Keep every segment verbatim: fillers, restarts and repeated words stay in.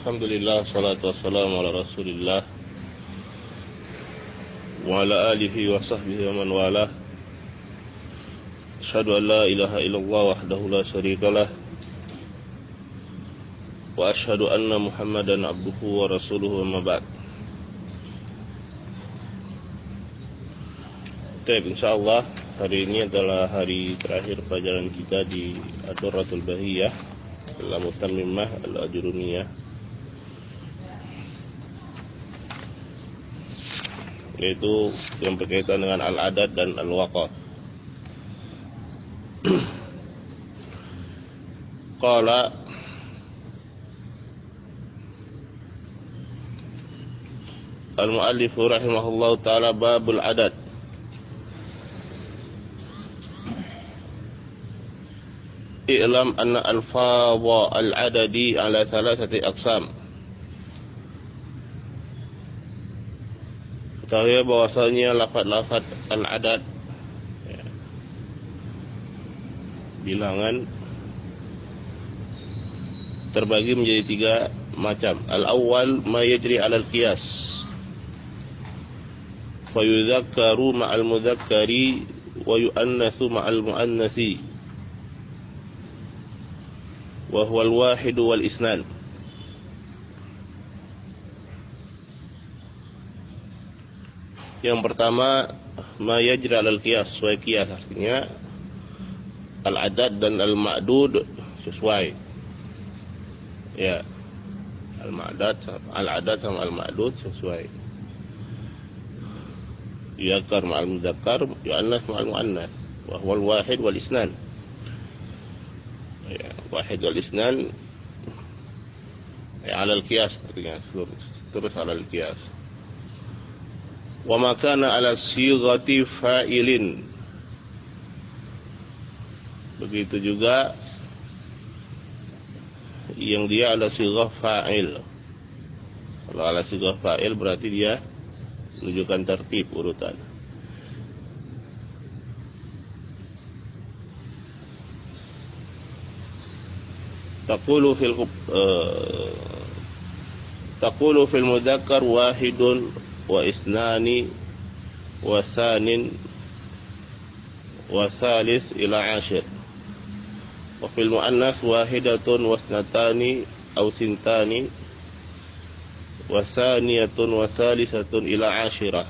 Alhamdulillah, salatu wassalamu ala rasulillah wa ala alihi wa sahbihi wa man walah. Asyhadu an la ilaha illallah wahdahu la syarikalah wa asyhadu anna Muhammadan abduhu wa rasuluhu, amma ba'd. Baik, insyaallah hari ini adalah hari terakhir pelajaran kita di Ad-Durratul Bahiyah dalam Mutammimah Al-Ajurumiyah, yaitu yang berkaitan dengan al-adad dan al-waqaf. Qala al-muallif rahimahullahu ta'ala, babul adad. I'lam anna alfadha al-adadi ala thalathati aqsam. Ketahui bahwasanya lafaz-lafaz al-adad, ya, bilangan, terbagi menjadi tiga macam. Al-awwal ma yajri 'ala al-qiyas, fa yudhakkaru ma'al mudhakkari wa yu'annathu ma'al mu'annatsi, wa huwa al-wahid wal isnan. Yang pertama, ma yajri 'alal qiyas, sesuai qiyas, artinya al-adad dan al-ma'dud sesuai. Ya, al-ma'dad, al-adad sama al-ma'dud sesuai. Yuzakkar ma'al mudzakkar, yu'annas ma'al mu'annas, wa huwa al-wahid wal isnan. Ya, wahid wal isnan, ya, 'alal qiyas, artinya terus 'alal qiyas. Wa ma kana 'ala sighati fa'ilin, begitu juga yang dia ala sighah fa'il. Kalau ala sighah fa'il berarti dia menunjukkan tertib urutan. Taqulu fil uh, taqulu fil mudzakkar wahidun wa isnani wa thanin wa thalith ila ashir, wa fil muannas wahidatun wa ithnatani aw sintani wa thaniyatun wa thalitsatun ila ashirah.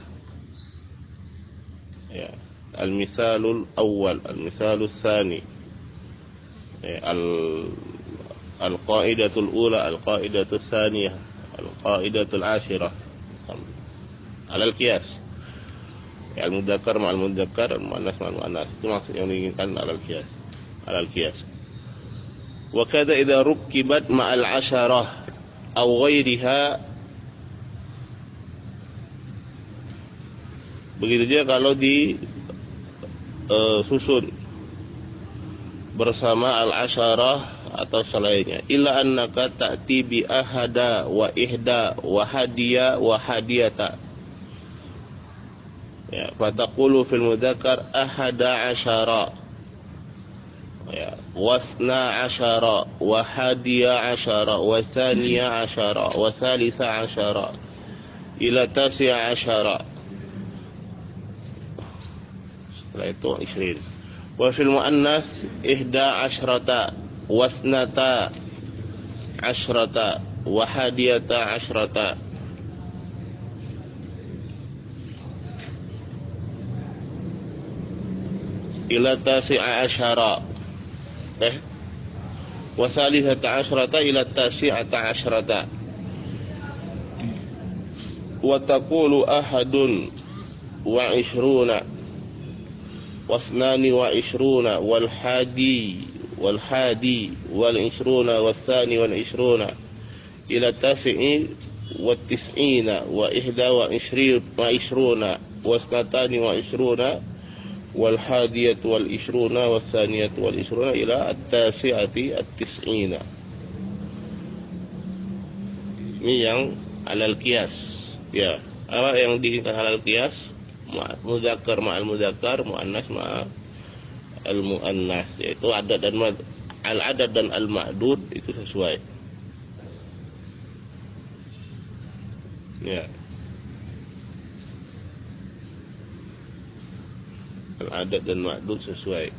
Ya, al-misalul awwal, al-misalul tsani, ya, al al-qaidatul ula, al-qaidatul tsaniyah, al-qaidatul ashirah alal qiyas. Ya, al-mudzakkar ma'al mudzakkar, al-muannas ma'al muannas, itu maksud yang diinginkan alal qiyas, alal qiyas. Wa kadza idza rukkibat ma'al asharah aw ghairiha, begitu juga kalau di uh, susun bersama al-asharah atau selainnya. Illa annaka ta'ti bi ahada wa ihda wa hadiya wa hadiyata. Ya, fataqulu fil mudzakkar ahada asyara, ya, wasna asyara wa hadiya asyara wa thaniya asyara wa thalitha asyara ila tasi'a asyara. Setelah itu ishirin. Wa fil muannas ihda asyrata wasnata asyrata wa hadiyata asyrata ila tasi'a asyara, eh wa thalithata asyrata ila tasi'ata asyrata. Wa taqulu ahadun wa ishruna wasnani wa ishruna wal hadi wal hadi wal ishruna was thani wal ishruna ila tasi'i wa tis'ina wa ihda wa ishrin wa ishruna wasnatani wa ishruna wal hadiyatu wal ishruna was thaniyatu wal ishruna ila at-tasi'ati at-tis'ina. Ini yang alal qiyas, ya. Apa yang diinginkan alal qiyas? Mudzakkar ma'al mudzakkar, muannas ma'al muannas, yaitu adad dan al-adad dan al-ma'dud itu sesuai. Ya. Al-adad dan ma'dud sesuai.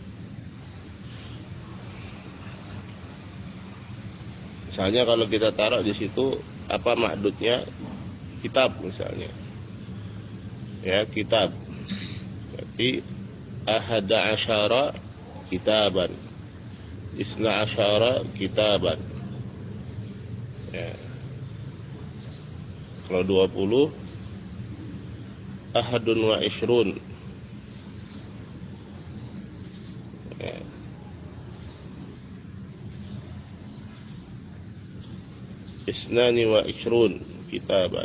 Misalnya kalau kita taruh di situ apa ma'dudnya, kitab misalnya. Ya, kitab. Berarti ahada asyara kitaban, isna asyara kitaban. Ya. Kalau dua puluh, ahadun wa ishrun. Ya. Isnani wa ishrun kitaban.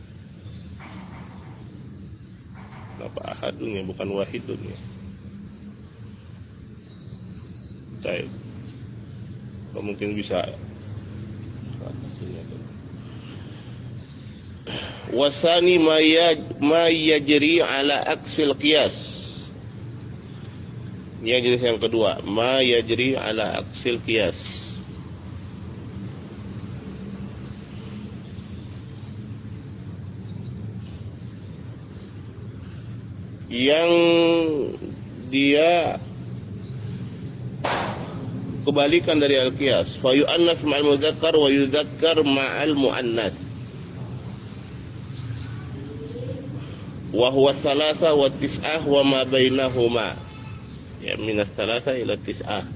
Kenapa ahadun ya, bukan wahidun ya? Baik. Atau mungkin bisa wasani ma yajri ala aksil qiyas. Ini jenis yang kedua, ma yajri ala aksil qiyas. Yang dia kebalikan dari al-qiyas, fa yu'annas ma'al mudzakkar wa yudzakkar ma'al mu'annas. Wa huwa salasa wa tis'ah wa ma bainahuma. Ya, minas salasa ila tis'ah.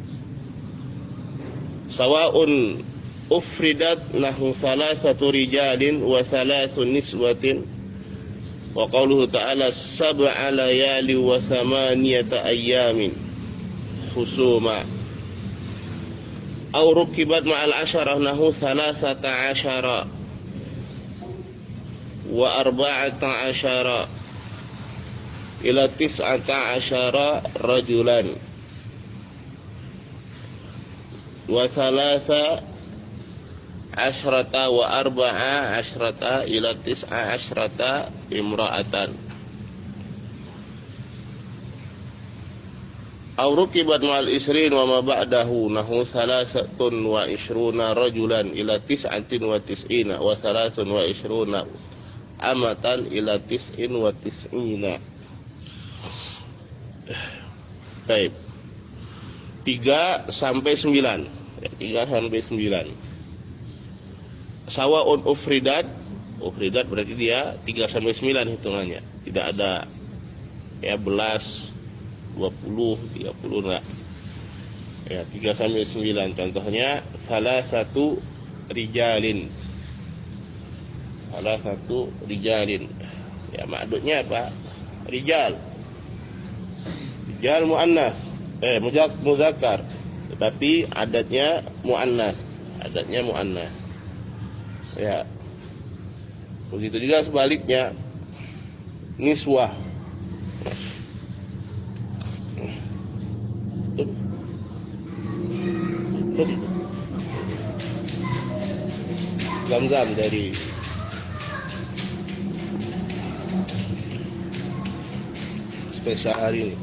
Sawa'un ufridat nahu salasatu rijalin wa salasun niswatin. Wa qauluhu ta'ala sab'a layali wa samaniyata ayyamin husuma. Aw rukibat ma'al asyarah nahu salasata asyara wa arba'ata asyara ila tis'ata asyara rajulan wa salasa asyrata wa arba'a asyrata ila tis'a asyrata imra'atan. Aw rukibat ma'al isrin wa ma ba'dahu nahu salasatun wa ishruna rajulan ila tis'atin wa tis'ina wa salasun wa ishruna amatan ila tis'in wa tis'ina. Baik. Tiga sampai sembilan. Tiga sampai sembilan. Sawa'un ufridat, ufridat berarti dia tiga sampai sembilan hitungannya. Tidak ada ya belas, dua puluh, tiga puluh enggak. Ya, tiga sampai sembilan. Contohnya salah satu rijalin. Salah satu rijalin. Ya, maksudnya apa? Rijal. Rijal muannas. Eh, muzakkar. Tetapi adatnya muannas. Adatnya muannas. Ya. Begitu juga sebaliknya. Niswah. Zam-zam dari spesial hari ini.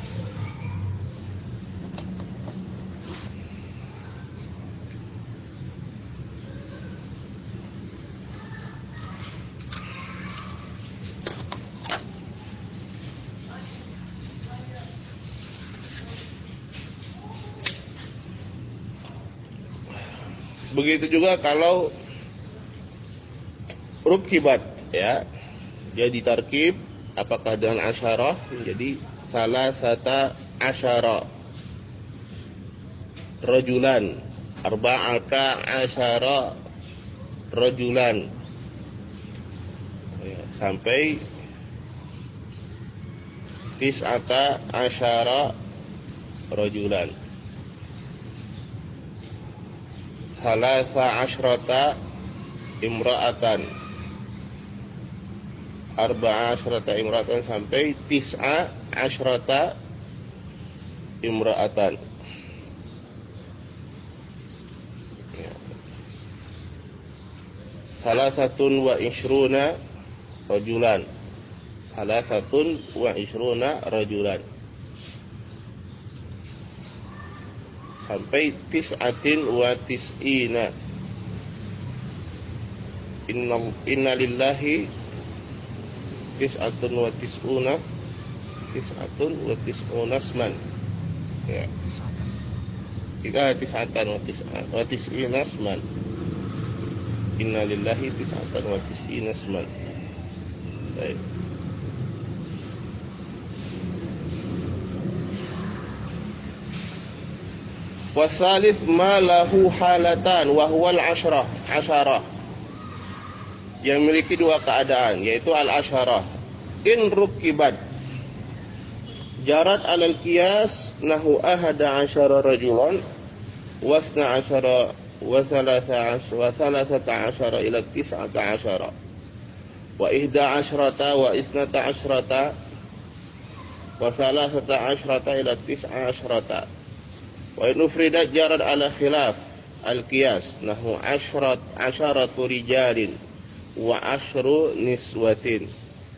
Begitu juga kalau rukibat ya, jadi tarkib apakah dengan asyarah menjadi salah sata asyara rajulan, arba'ata asyara rajulan ya, sampai tis'ata asyara rajulan, salasa asyrata imra'atan, arba'a asyrata imra'atan sampai tis'a asyrata imra'atan. Ya. Salasatun wa ishruna rajulan. Salasatun wa ishruna rajulan. Sampai tis'atin wa tis'ina. inna inna lillahi tis'atun wa tis'una tis'atun wa tis'una asman. Ya. Ila tis'atan wa tis'an wa tis'ina asman. Inna lillahi tis'atan wa tis'ina asman. Baik. Wasalith ma lahu halatan wa huwa al-ashrah, asyarah. Yang memiliki dua keadaan, yaitu al-asyarah. In rukibat jarat alal qiyas nahu ahada asyara rajulan wasna asyara wa thalatha asyara wa thalathata asyara ila tis'ata asyara wa ihda asyrata wa isnata asyrata wa thalathata asyrata ila tis'a asyrata wa in ufridat jarat ala khilaf al-qiyas nahu asyrat asyaratu rijalin wa asyru niswatin.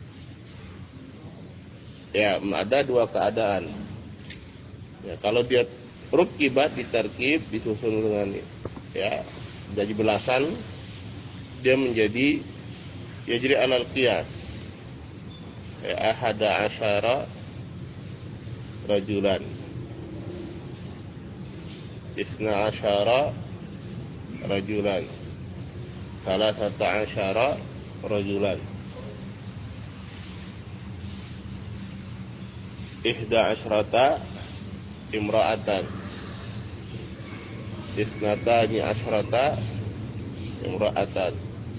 Ya, ada dua keadaan. Ya, kalau dia rukibat ditarkib disusun dengan ya jadi belasan, dia menjadi ya jadi alal qiyas. Ya, ahada asyara rajulan, isna asyara rajulan, salasata asyara rajulan, ihda asyrata imra'atan, isnatani asyrata imra'atan,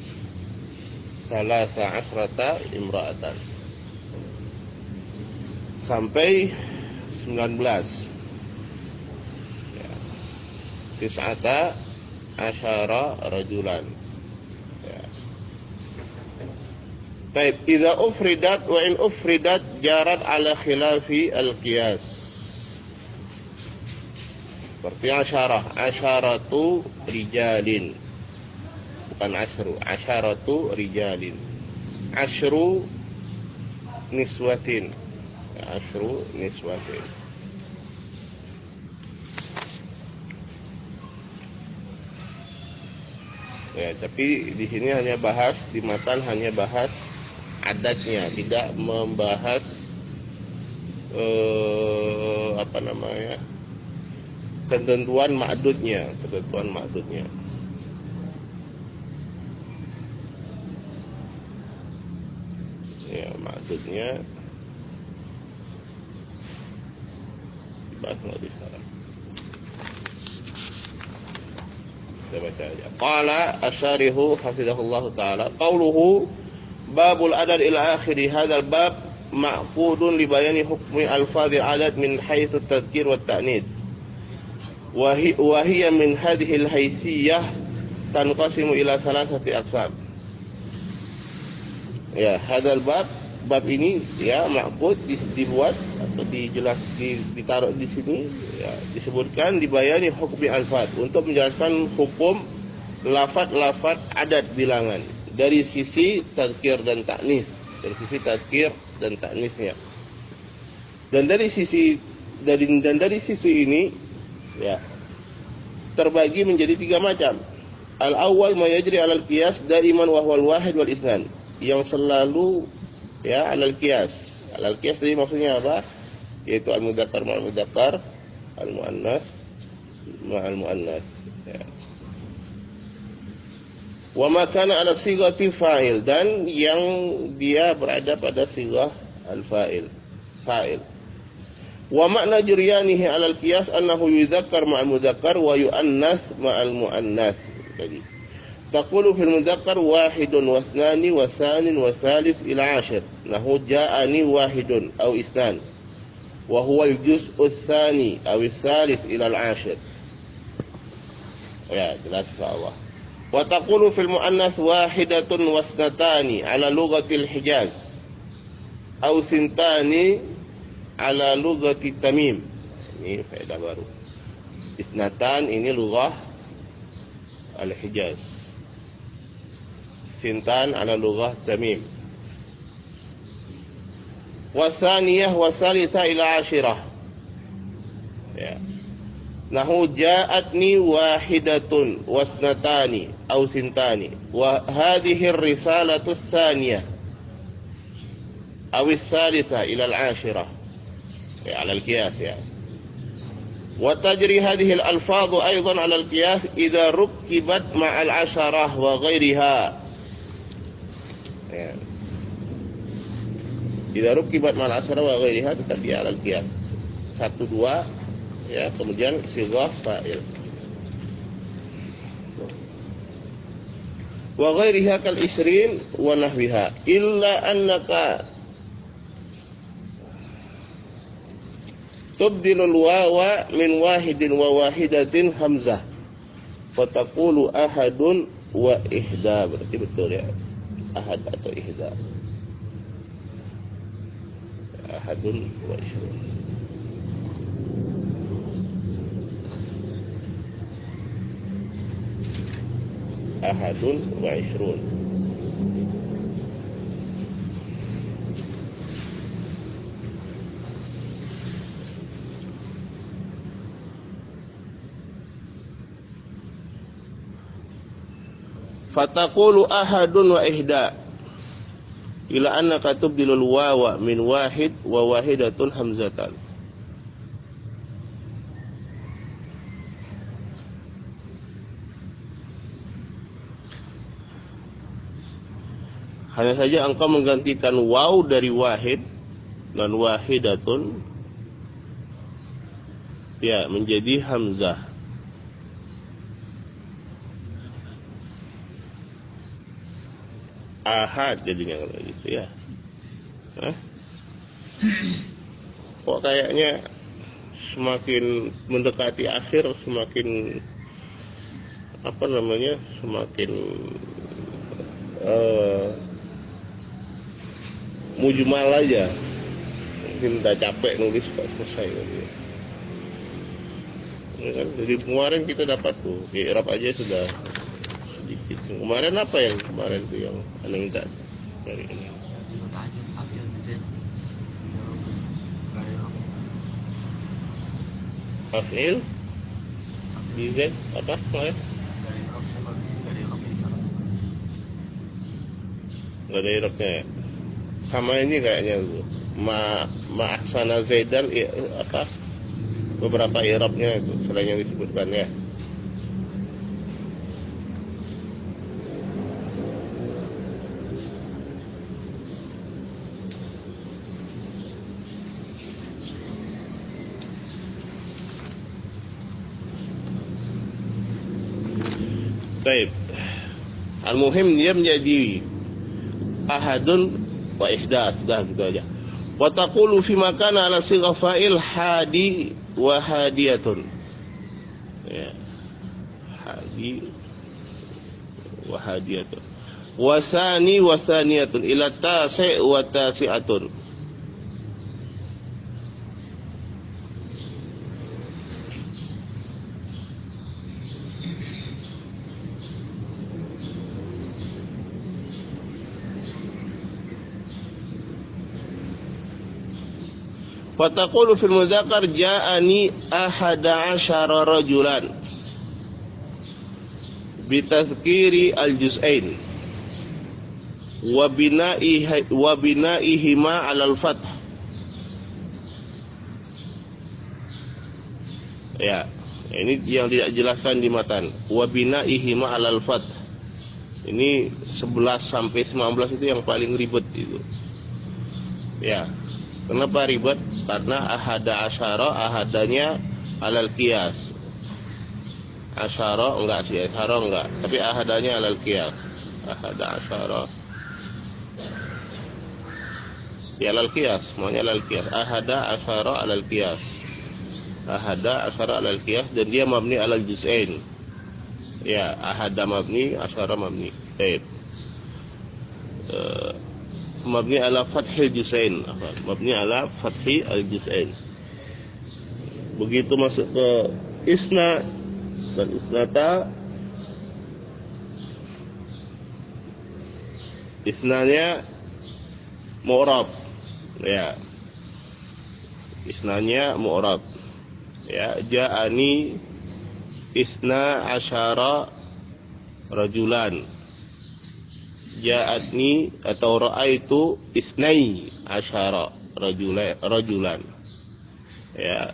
salasa asyrata imra'atan, sampai sembilan belas. Ya. Tis'ata asyara rajulan. Ya. Baik, idza ufridat wa in ufridat jarat ala khilafi al-qiyas. Seperti asyarah, asyaratu rijalin. Bukan asyru, asyaratu rijalin. Asyru niswatin. Asyru niswatin. Ya, tapi di sini hanya bahas, di matan hanya bahas adatnya, tidak membahas eh, apa namanya ketentuan ma'dudnya, ketentuan ma'dudnya. Ya, ma'dudnya dibahas nggak di sekarang. Kita baca aja. Qala asyarihu hafizahullah ta'ala qawluhu babul adad ila akhiri hadzal bab ma'qudun li bayani hukmi alfadhil adad min haitsu tadhkir wa ta'nits wa hiya min hadhihi al-haysiyah tanqasimu ila salasati aqsam. Ya, hadzal bab, bab ini ya ma'qud dibuat atau dijelas ditaruh di sini ya, disebutkan dibayani hukmi alfad untuk menjelaskan hukum lafaz-lafaz adat bilangan dari sisi tadhkir dan ta'nis, dari sisi tadhkir dan ta'nisnya. Dan dari sisi dari dan dari sisi ini ya terbagi menjadi tiga macam. Al-awwal ma yajri 'alal qiyas daiman wa huwal wahid wal itsnan, yang selalu ya 'alal qiyas. 'Alal qiyas tadi maksudnya apa? Yaitu al-mudzakkar ma'al mudzakkar, al-muannas ma'al muannas ya. Wa ma kana 'ala sighati fa'il, dan yang dia berada pada sighah al-fa'il, fa'il. Wa makna juryanihi 'alal qiyas annahu yudzakkar ma'al mudzakkar wa yu'annas ma'al muannas. Jadi taqulu fil mudzakkar wahidun wa ithnani wa thanin wa thalith ila ashir, nahu ja'ani wahidun aw ithnan wa huwa al-juz'u ats-tsani aw ats-tsalits ila al-ashir. Ya, jelas insyaallah. Wa taqulu fil muannats wahidatun wa ithnatani ala lughati al-Hijaz aw sintani ala lughati Tamim. Ini faedah baru. Isnatan ini lughah al-Hijaz. Sintan ala lughah Tamim. Wasaniyah wasalitha ila ashirah. Ya. Nahu ja'atni wahidatun wasnatani aw sintani wa hadhihi ar-risalatu ats-tsaniyah aw ats-tsalitsah ila al-'ashirah ya 'ala al-qiyas ya. Wa tajri hadhihi al-alfadhu aidan 'ala al-qiyas idza rukkibat ma'a al-'asharah wa ghairiha. Ya. Idza rukkibat ma'a al-'asharah wa ghairiha tetap dia 'ala al-qiyas. Satu dua ya, kemudian sighah fa'il. Wa ghairiha kal ishrin wa nahwiha illa annaka tubdilul wawa min wahidin wa wahidatin hamzah fataqulu ahadun wa ihda. Berarti betul ya, ahad atau ihda. Ahadun wa ishrun. Ahadun wa ishrun. Fataqulu ahadun wa ihda ila annaka tubdilul wawa min wahid wa wahidatun hamzatan. Hanya saja engkau menggantikan waw dari wahid dan wahidatun ya menjadi hamzah. Ahad jadinya kalau gitu ya. Hah? Kok kayaknya semakin mendekati akhir semakin apa namanya semakin uh, mujmal aja. Mungkin udah capek nulis kok selesai gitu. Ya kan? Jadi kemarin kita dapat tuh i'rab aja sudah sedikit. Kemarin apa yang kemarin tuh yang anda minta dari ini? Afil Bizet apa kemarin? Gak ada i'rabnya ya? Sama ini kayaknya ma ma'ahsana zaidan apa beberapa i'rabnya itu selain yang disebutkan ya. Baik. Al-muhim dia menjadi ahadun wa ihda, dah gitu aja. Wa taqulu fi makana ala sighah fa'il hadi wa hadiyatun. Ya. Hadi wa hadiyatun. Wa sani wa saniyatun ila tasi' wa tasi'atun. Fataqulu fil mudzakkar ja'ani ahada asyara rajulan bitazkiri al-juz'ain wa bina'ihi wa bina'ihima 'ala al-fath. Ya, ini yang tidak jelaskan di matan. Wa bina'ihima 'ala al-fath. Ini sebelas sampai sembilan belas itu yang paling ribet itu. Ya. Kenapa ribet? Karena ahada asyara, ahadanya alal qiyas. Asyara enggak sih, asyara enggak, tapi ahadanya alal qiyas. Ahada asyara ya alal qiyas, semuanya alal qiyas. Ahada asyara alal qiyas. Ahada asyara alal qiyas dan dia mabni alal juz'ain. Ya, ahada mabni, asyara mabni. Baik. Uh, mabni ala fathil juz'ain, mabni ala fathi al juz'ain. Begitu masuk ke isna dan isnata, isnanya mu'rab ya, isnanya mu'rab Ya, ja'ani isna asyara rajulan. Ja'atni atau ra'aitu isnai asyara rajula, rajulan. Ya.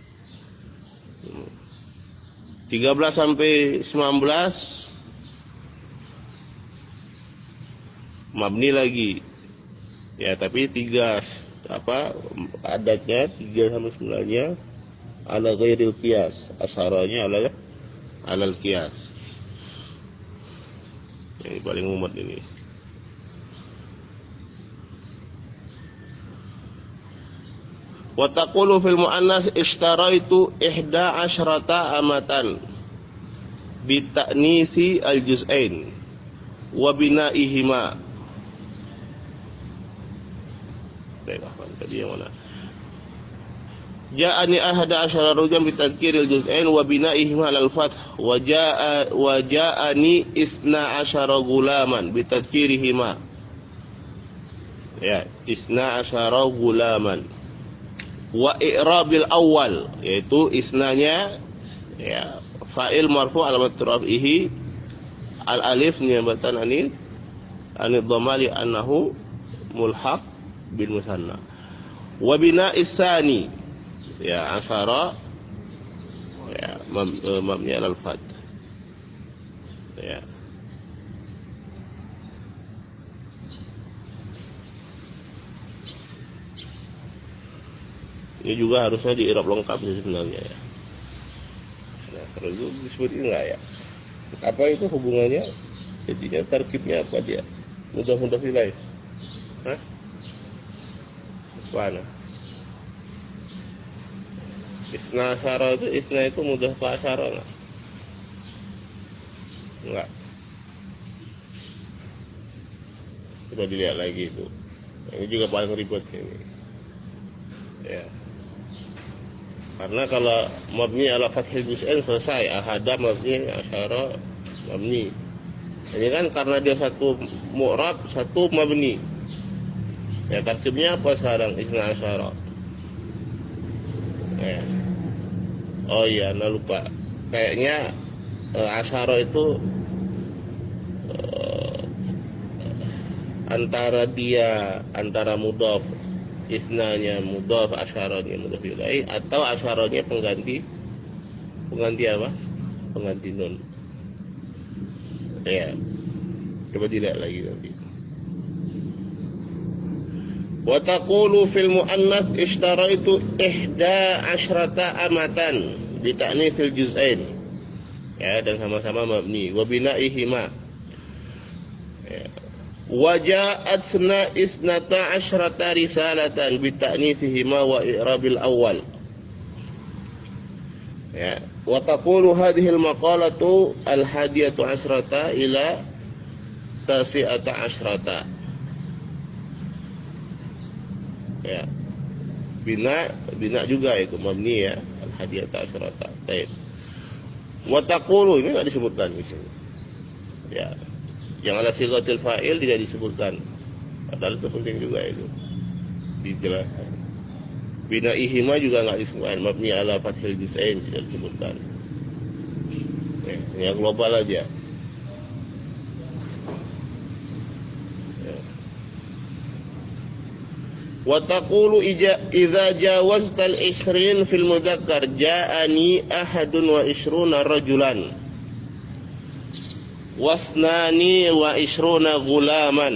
tiga belas sampai sembilan belas mabni lagi. Ya, tapi tiga apa adatnya tiga sampai sembilan-nya ala ghairil qiyas, asyaranya ala alal qiyas. Ini paling umum ini. Wa taqulu fil muannas ishtaraitu ihda asyrata amatan bi ta'nisi al juz'ain wa binaihima. Baiklah, tadi yang mana? Ja'ani ahada asyara rajulan bi tadhkiril juz'ain wa binaihima al fath wa ja'a wa ja'ani isna asyara gulaman bi tadhkirihima. Ya, isna asyara gulaman. Wa i'rabil awal, yaitu isnanya ya fa'il marfu alamat rafihi al alif niyabatan anil anil dhamma li annahu mulhaq bil musanna. Wa bina'is tsani ya asyara ya mabni alal fath. Ya. Ini juga harusnya di i'rab lengkap sih sebenarnya ya. Nah, kalau itu disebut enggak ya? Apa itu hubungannya? Jadinya tarkibnya apa dia? Mudah-mudah ilaih. Hah? Mana? Isna asyara itu, isna itu mudah asyara enggak? Enggak. Coba dilihat lagi itu. Ini juga paling ribet ini. Ya. Karena kalau mabni ala fathil juz'ain selesai, ahada mabni asyara mabni. Ini kan karena dia satu mu'rab, satu mabni. Ya, tarkibnya apa sekarang? Isna asyara. Ya. Oh iya, nah lupa. Kayaknya uh, asyara itu uh, antara dia antara mudhaf, isnanya mudhaf, asyaranya mudhaf ilaih, atau asyaranya pengganti pengganti apa? Pengganti nun. Ya. Coba dilihat lagi nanti. Wa taqulu fil muannas ishtaraitu ihda asyrata amatan bi ta'nitsil juz'ain. Ya, dan sama-sama mabni wa binaihima. Ya. Wa ja'atna isnata asyrata risalatan bi ta'nitsihima wa i'rabil awal. Ya, wa taqulu hadhihi al-maqalatu al-hadiyatu asyrata ila tasi'ata asyrata. Ya. Bina bina juga itu mabni ya, al-hadiyatu asyrata. Baik. Wa taqulu ini enggak disebutkan di sini. Ya. Yang ada sighatul fa'il tidak disebutkan. Padahal itu penting juga itu. Dijelaskan. Bina ihima juga enggak disebutkan. Mabni ala fathil juz'ain tidak disebutkan. Ya, yang global aja. Ya. Wa taqulu idza jawazta al-ishrin fil mudzakkar ja'ani ahadun wa ishruna rajulan. Wasnani wa ishruna gulaman.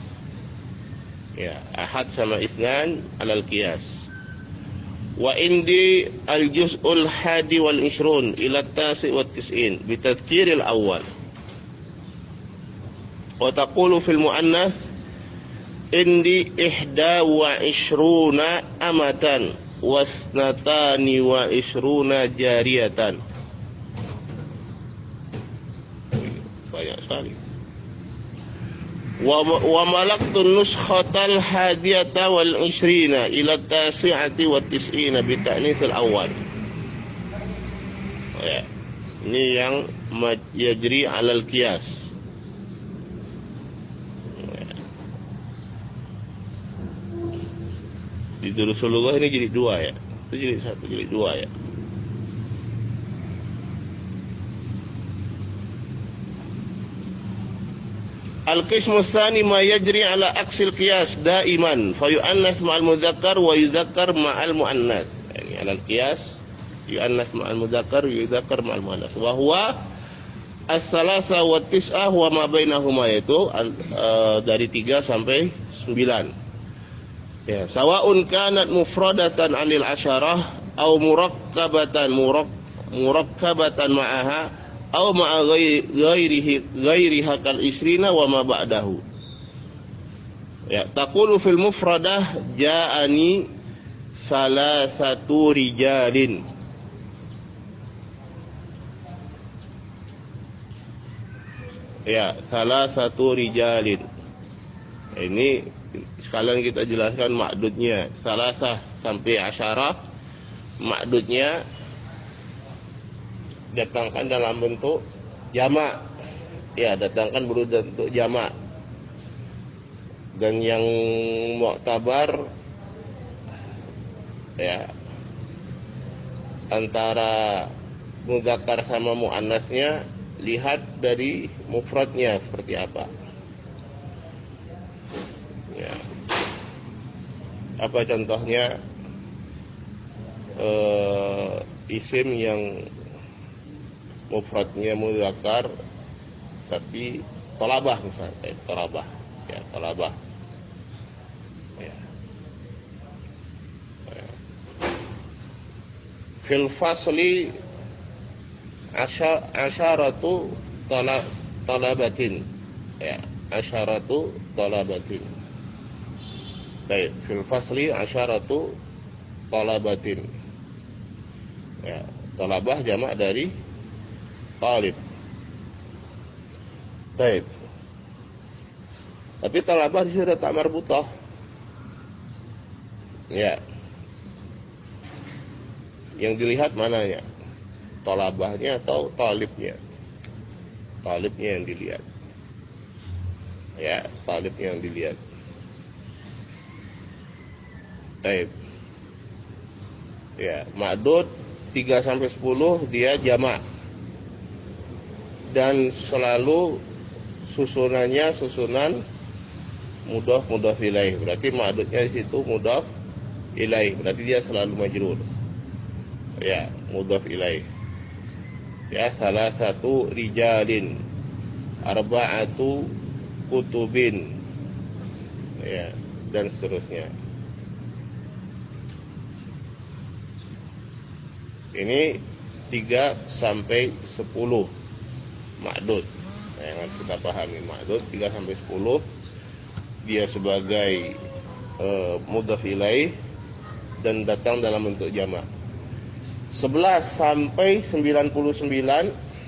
Ya, ahad sama isnan alal qiyas. Wa indi al-juz'ul hadi wal ishrun ila tasi wa tis'in bi tadhkiril awal. Wa taqulu fil muannas indi ihda wa ishruna amatan wasnatani wa ishruna jariyatan. Banyak sekali. Wa wa malaktu nuskhatal hadiyata wal ishrina ila tasi'ati wa tis'ina bi ta'nitsil awal. Ya. Ini yang yajri 'alal qiyas. Ya. Di Durusul Lughah ini jadi dua ya. Itu jadi satu, jadi dua ya. Al-qismu tsani ma yajri ala aksil qiyas daiman fa yu'annas ma'al mudzakkar wa yudzakkar ma'al muannas. Yani ala al-qiyas yu'annas ma'al mudzakkar wa yudzakkar ma'al muannas. Wa huwa as-salasa wa tis'ah wa ma bainahuma, yaitu uh, dari tiga sampai sembilan. Ya, sawa'un kanat mufradatan 'anil asyarah aw murakkabatan murak murakkabatan ma'aha aw ma'a ghairihi ghairiha kal isrina wa ma ba'dahu. Ya, taqulu fil mufradah ja'ani salasatu rijalin. Ya, salasatu rijalin. Ini sekalian kita jelaskan makdudnya. Salasah sampai asyarah, makdudnya datangkan dalam bentuk jamak. Ya, datangkan bentuk jamak. Dan yang mu'tabar ya antara mudzakkar sama muannasnya, lihat dari mufradnya seperti apa. Ya. Apa contohnya? Uh, isim yang mufradnya mudzakkar tapi tolabah misalnya, eh, tolabah, ya tolabah, ya. Ya. Fil fasli asya, asyaratu talab, talabatin, ya asyaratu talabatin. Baik, fil fasli asyaratu talabatin. Ya, talabah jamak dari talib. Baik. Tapi talabah di sini ada tak marbutah. Ya. Yang dilihat mananya? Talabahnya atau talibnya? Talibnya yang dilihat. Ya, talibnya yang dilihat. Baik. Ya, ma'dud tiga sampai sepuluh dia jamak. Dan selalu susunannya susunan mudhaf mudhaf ilaih. Berarti ma'dudnya di situ mudhaf ilaih. Berarti dia selalu majrur. Ya, mudhaf ilaih. Ya, salah satu rijalin, arba'atu kutubin. Ya, dan seterusnya. Ini tiga sampai sepuluh ma'dud. Nah, yang harus kita pahami, ma'dud tiga sampai sepuluh dia sebagai uh, mudhaf ilaih dan datang dalam bentuk jamak. sebelas sampai sembilan puluh sembilan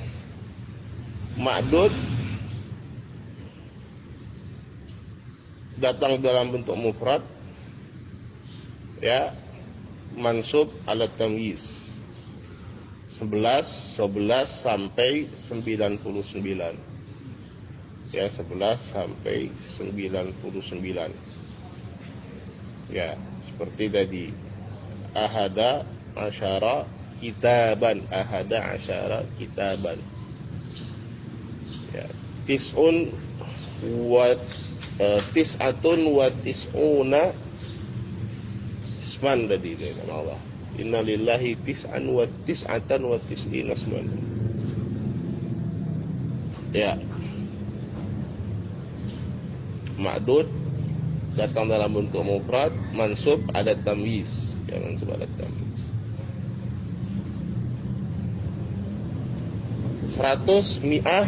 ma'dud datang dalam bentuk mufrad, ya, mansub ala tamyiz. sebelas, sebelas sampai sembilan puluh sembilan. Ya, sebelas sampai sembilan puluh sembilan. Ya, seperti tadi. Ahada asyara kitaban, ahada asyara kitaban. Ya, tis'un wa uh, tis'atun wa tis'una isman tadi nama Allah. Inna lillahi tis'an wa tis'atan wa tis'ina isman. Ya. Ma'dud datang dalam bentuk mufrad, mansub ada tamyiz, ya, mansub ada tamyiz. seratus mi'ah,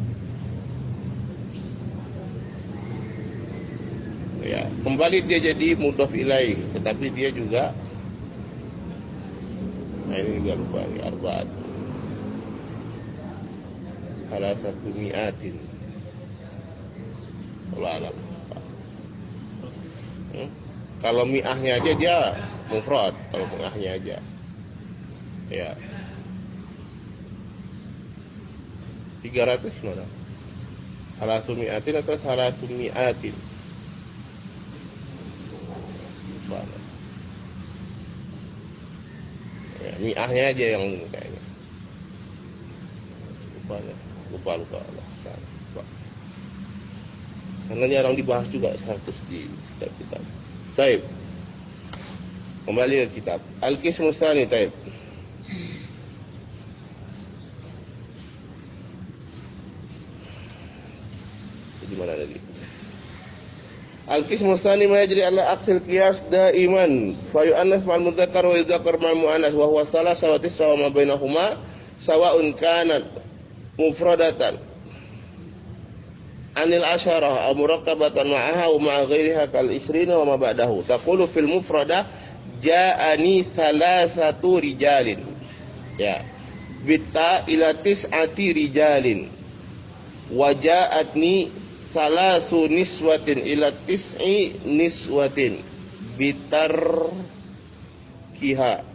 ya, kembali dia jadi mudhaf ilaih, tetapi dia juga, nah ini juga lupa nih, arba'at, salah satu mi'atin. Allah alam. Hmm? Kalau mi'ahnya aja dia mufrad, kalau mi'ahnya aja, ya. tiga ratus mana? Salah satu mi'atin atau salah satu mi'atin? Mana? Ya, mi'ahnya aja yang kayaknya. Lupa, lupa, lupa, lupa. lupa. Karena jarang dibahas juga seratus di kitab-kitab. Taib. Kembali ke kitab. Al-Qismu Tsani, taib. Di mana lagi? Al-Qismu Tsani ma yajri ala aqsil qiyas daiman fa yu'annas ma'al mudzakkar wa yudzakkar ma'al mu'annas wa huwa salasa wa tis'a wa ma bainahuma sawa'un kanat mufradatan anil asyarah aw murakkabatan ma'aha wa ma'a ghairiha kal ishrina wa ma ba'dahu. Taqulu fil mufradah ja'ani salasatu rijalin. Ya. Bitta ila tis'ati rijalin. Wa ja'atni salasu niswatin ila tis'i niswatin. Bitar kiha.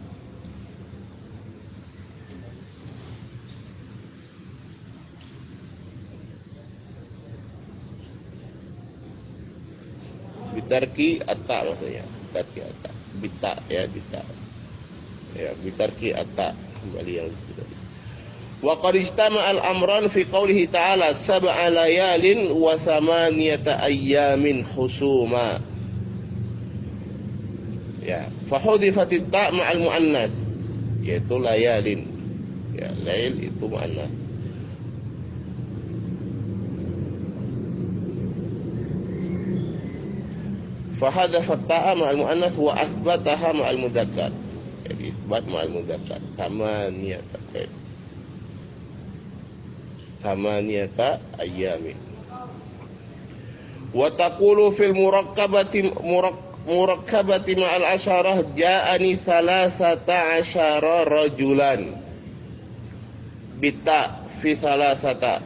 Bitarki atta maksudnya. Bitarki atta. Bita ya bita. Ya bitarki atta kembali yang itu tadi. Wa qad istama'a al-amran fi qoulihi ta'ala sab'a layalin wa thamaniyata ayyamin husuma. Ya, fa hudifatit ta' ma'al muannas yaitu layalin. Ya, lail itu muannas. فحذف التاء مع المؤنث وأثبتها مع المذكر. Jadi isbat ma'al mudzakkar. Samaniyata kait. Samaniyata ayyamin. Wa taqulu fil murakkabati murakkabati ma'al asyarah ja'ani salasata asyara rajulan. Bita fi salasata.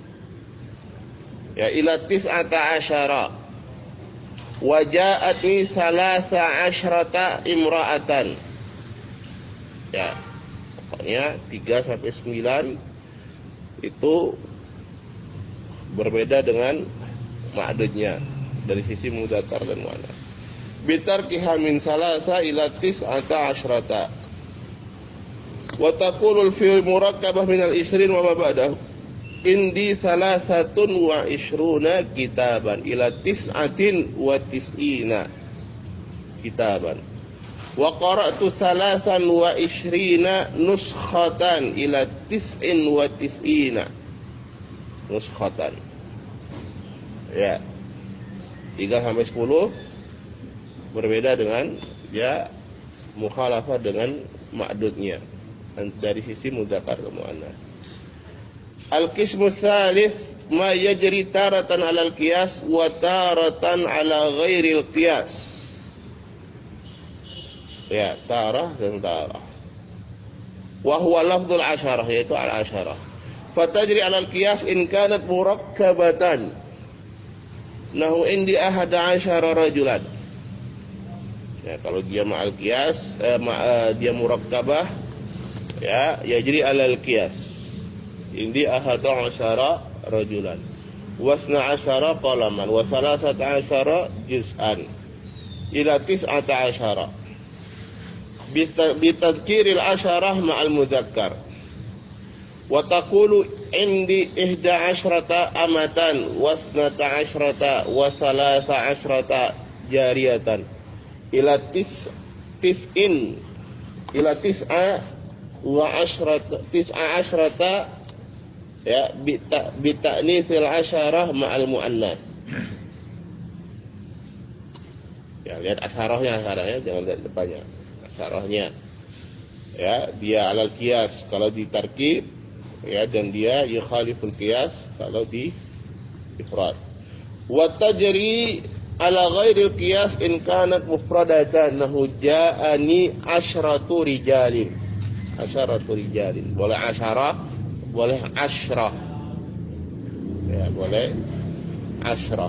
Ya ila tis'ata asyara. Waja'atni salasa asyrata imra'atan. Ya. Pokoknya tiga sampai sembilan itu berbeda dengan ma'dudnya dari sisi mudzakkar dan muannas. Bitarkiha min salasa ila tis'ata asyrata. Wa taqulu fi murakkabah min al-ishrin wa ma ba'dahu. Indi salasatun wa ishruna kitaban ila tis'atin wa tis'ina kitaban. Wa qara'tu salasan wa ishrina nuskhatan ila tis'in wa tis'ina nuskhatan. Ya. tiga sampai sepuluh berbeda dengan ya mukhalafah dengan ma'dudnya dari sisi mudzakkar dan muannas. Al-qismu tsalits ma yajri taratan 'alal qiyas wa taratan 'ala ghairil qiyas. Ya, tarah dan tarah. Wa huwa lafdzul asyarah yaitu al-asyarah. Fatajri 'alal qiyas in kanat murakkabatan. Nahu indi ahada asyara rajulan. Ya, kalau dia ma'al qiyas eh, ma, eh, dia murakkabah ya yajri 'alal qiyas. Indi ahada asyara rajulan wasna asyara qalaman wa salasata asyara juz'an ila tis'ata asyara bitadhkiril asyarah ma'al mudzakkar wa taqulu indi ihda asyrata amatan wasnata asyrata wa salasa asyrata jariyatan ila tis tis'in ila tis'a wa asyrata tis'a asyrata ya bita bita'nitsil asyarah ma'al muannas. Ya lihat asyarahnya sekarang ya, jangan lihat depannya. Asyarahnya. Ya, dia alal qiyas kalau ditarkib ya dan dia yukhaliful qiyas kalau di ifrad. Wa tajri ala ghairil qiyas in kanat mufradatan nahu ja'ani asyratu rijalin. Asyratu rijalin. Boleh asyarah boleh asyrah ya boleh asyrah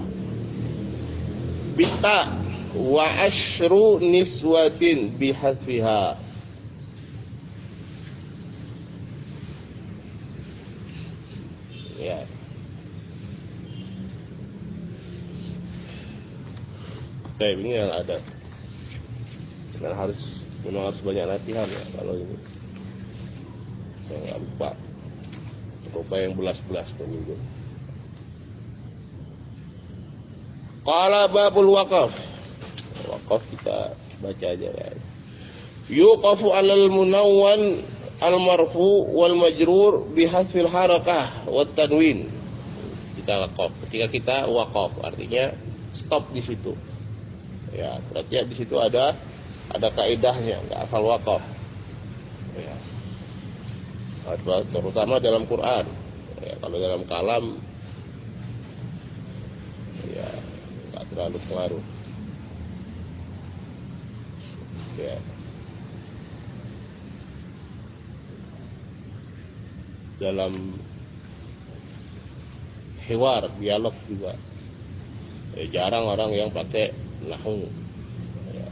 bita wa asyru niswatin bihadfiha ya. Oke, ini yang ada dan harus memang harus banyak latihan ya kalau ini saya nggak lupa lupa yang belas-belas tuh minggu. Qala babul waqaf. Waqaf kita baca aja ya. Yuqafu 'alal munawwan al-marfu wal majrur bihadfil harakah wat tanwin. Kita waqaf. Ketika kita waqaf artinya stop di situ. Ya, berarti di situ ada ada kaidahnya, enggak asal waqaf. Ya. Terutama dalam Quran. Ya, kalau dalam kalam ya enggak terlalu pengaruh. Ya. Dalam hiwar, dialog juga ya, jarang orang yang pakai nahwu ya.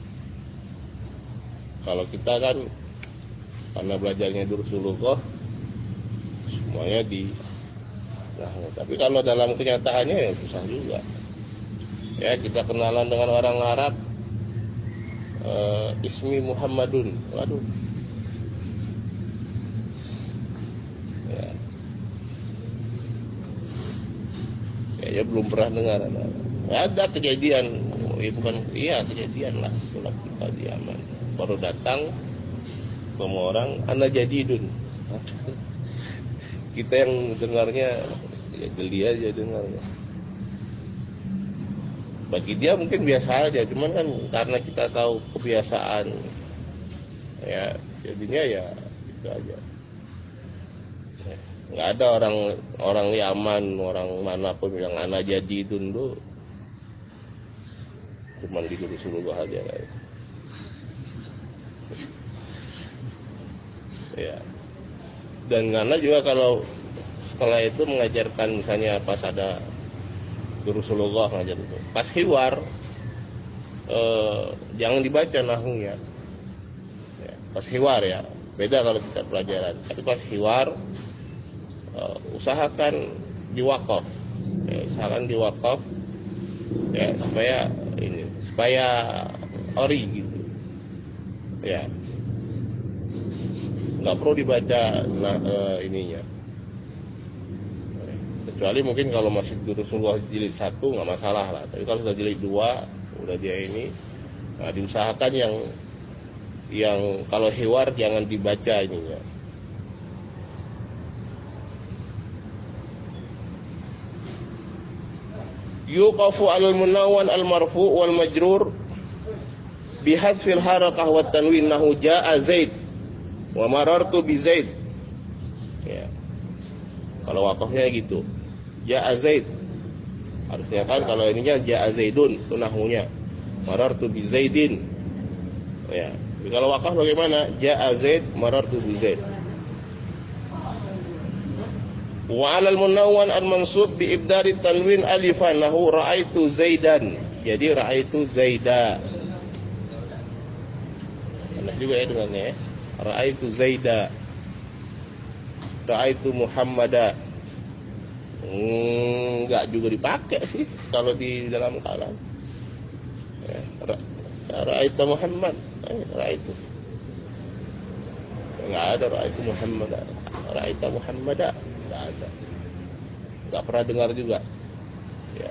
Kalau kita kan karena belajarnya Durusulullah semuanya di nahwu, tapi kalau dalam kenyataannya ya susah juga ya. Kita kenalan dengan orang Arab, uh, ismi Muhammadun, waduh ya, kayaknya belum pernah dengar. Ada kejadian, ya bukan, iya kejadian lah, itulah kita di Yaman baru datang sama orang ana jadidun. Kita yang dengarnya ya geli aja dengarnya. Bagi dia mungkin biasa aja, cuman kan karena kita tahu kebiasaan ya, jadinya ya itu aja. Nggak ada orang orang Yaman, orang manapun yang ana jadidun tuh cuman di Rasulullah aja kayak. Ya. Dan karena juga kalau setelah itu mengajarkan misalnya pas ada Rasulullah ngajar itu, pas hiwar eh, jangan dibaca nahwunya. Ya, pas hiwar ya, beda kalau kita pelajaran. Tapi pas hiwar eh, usahakan diwakaf. Ya, usahakan diwakaf ya supaya ini supaya ori gitu. Ya. Nggak perlu dibaca nah, uh, ininya, kecuali mungkin kalau masih Rasulullah jilid satu nggak masalah lah. Tapi kalau sudah jilid dua udah dia ini, nah, diusahakan yang yang kalau hiwar jangan dibaca ininya. Yuqafu 'alal munawwan al marfu wal majrur bihadfil harakah wat tanwin nahu jaa Zaid wa marartu bi Zaid. Ya. Kalau wakafnya gitu. Ja'a Zaid. Harusnya kan kalau ininya ja'a Zaidun itu nahwunya. Marartu bi Zaidin. Ya. Tapi kalau wakaf bagaimana? Ja'a Zaid marartu bi Zaid. Wa 'alal munawwan al-mansub bi ibdari tanwin alifan nahu ra'aitu Zaidan. Jadi ra'aitu Zaida. Enak juga ya dengannya ya. Ra'aitu Zaida, Ra'aitu Muhammada. Hmm, enggak juga dipakai sih kalau di dalam kalam. Ya, Ra'aitu Muhammad, eh, Ra'aitu. Enggak ada Ra'aitu Muhammada. Ra'aitu Muhammada enggak ada. Enggak pernah dengar juga. Ya.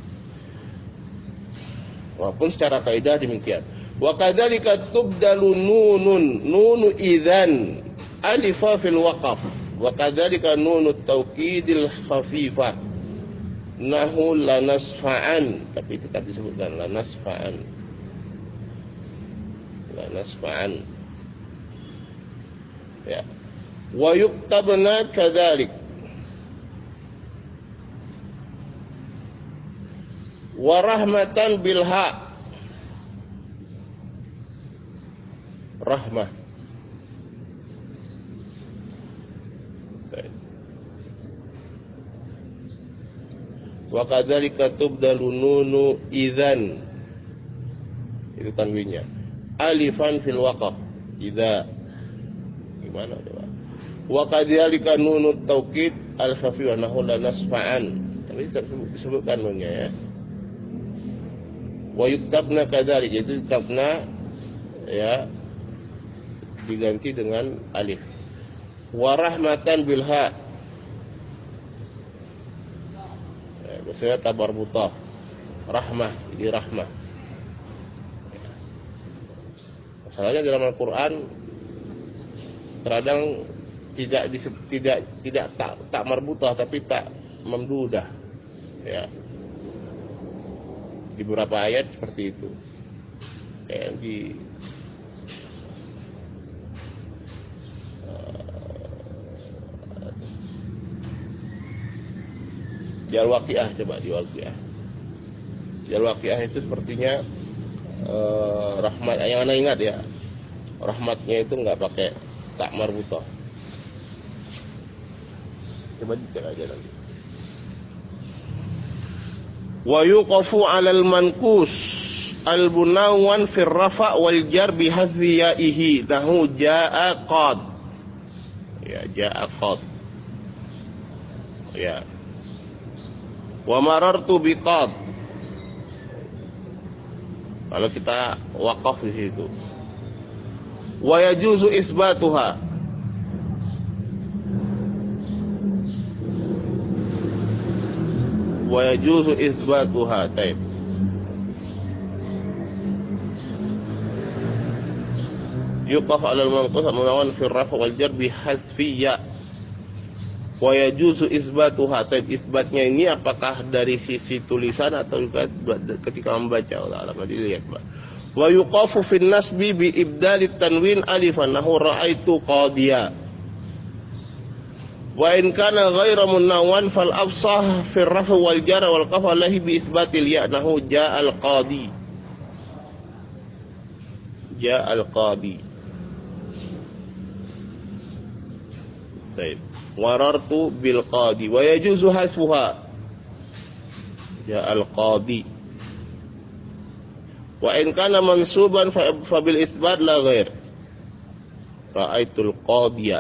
Walaupun secara kaidah demikian. Wa kadzalika tubdalu nunun nunu idzan alifa fil waqaf wa kadzalika nunut taukidil khafifah nahu lanasfa'an, tapi tetap disebutkan lanasfa'an lanasfa'an ya. Wa yuktabna kadzalik wa rahmatan bil ha rahmah. Wa kadzalika tubdalu nunu idzan, itu tanwinnya, alifan fil waqaf idza. Gimana coba? Wa kadzalika nunu taukid al khafi wa nahu la nasfa'an, tapi disebutkan nunnya ya. Wa yuktabna kadzalik, itu yuktabna ya diganti dengan alif. Wa rahmatan bil ha, ya, biasanya tabar butah rahmah, jadi rahmah. Masalahnya dalam Al-Quran terkadang tidak tidak tidak tak tak marbutah tapi tak mamdudah, ya. Di beberapa ayat seperti itu, ya, di di Al-Waqiah, coba di Al-Waqiah. Di Al-Waqiah itu sepertinya uh, rahmat, yang anda ingat ya, rahmatnya itu nggak pakai tak marbutah. Coba dicek aja nanti. Wa yuqafu 'alal manqus al-bunawwan fi ar-rafa' wal jar bi hadfi ya'ihi nahu jaa'a qad. Ya, jaa'a qad. Ya. Wa marartu bi qad. Kalau kita waqaf di situ. Wa yajuzu isbatuha. Wa yajuzu isbatuha. Taib. Yuqaf 'ala al-manqus al-munawwan fi ar-raf' wal jar bi hadfi ya. Wa yajuzu isbatuha. Taib, isbatnya ini apakah dari sisi tulisan atau juga ketika membaca? Allah alam, nanti lihat, Pak. Wa yuqafu fi an-nasbi bi ibdalit tanwin alifan nahu ra'aitu qadiya. Wa in kana ghaira munawwan fal afsah fi ar-raf' wal jar wal qaf alahi bi isbatil ya nahu ja'al qadi. Ja'al qadi. Baik. Warartu bil qadi wa yajuzu hasfuha. Ja'al qadi. Wa in kana mansuban fa bil isbat la ghair. Ra'aitul qadiya.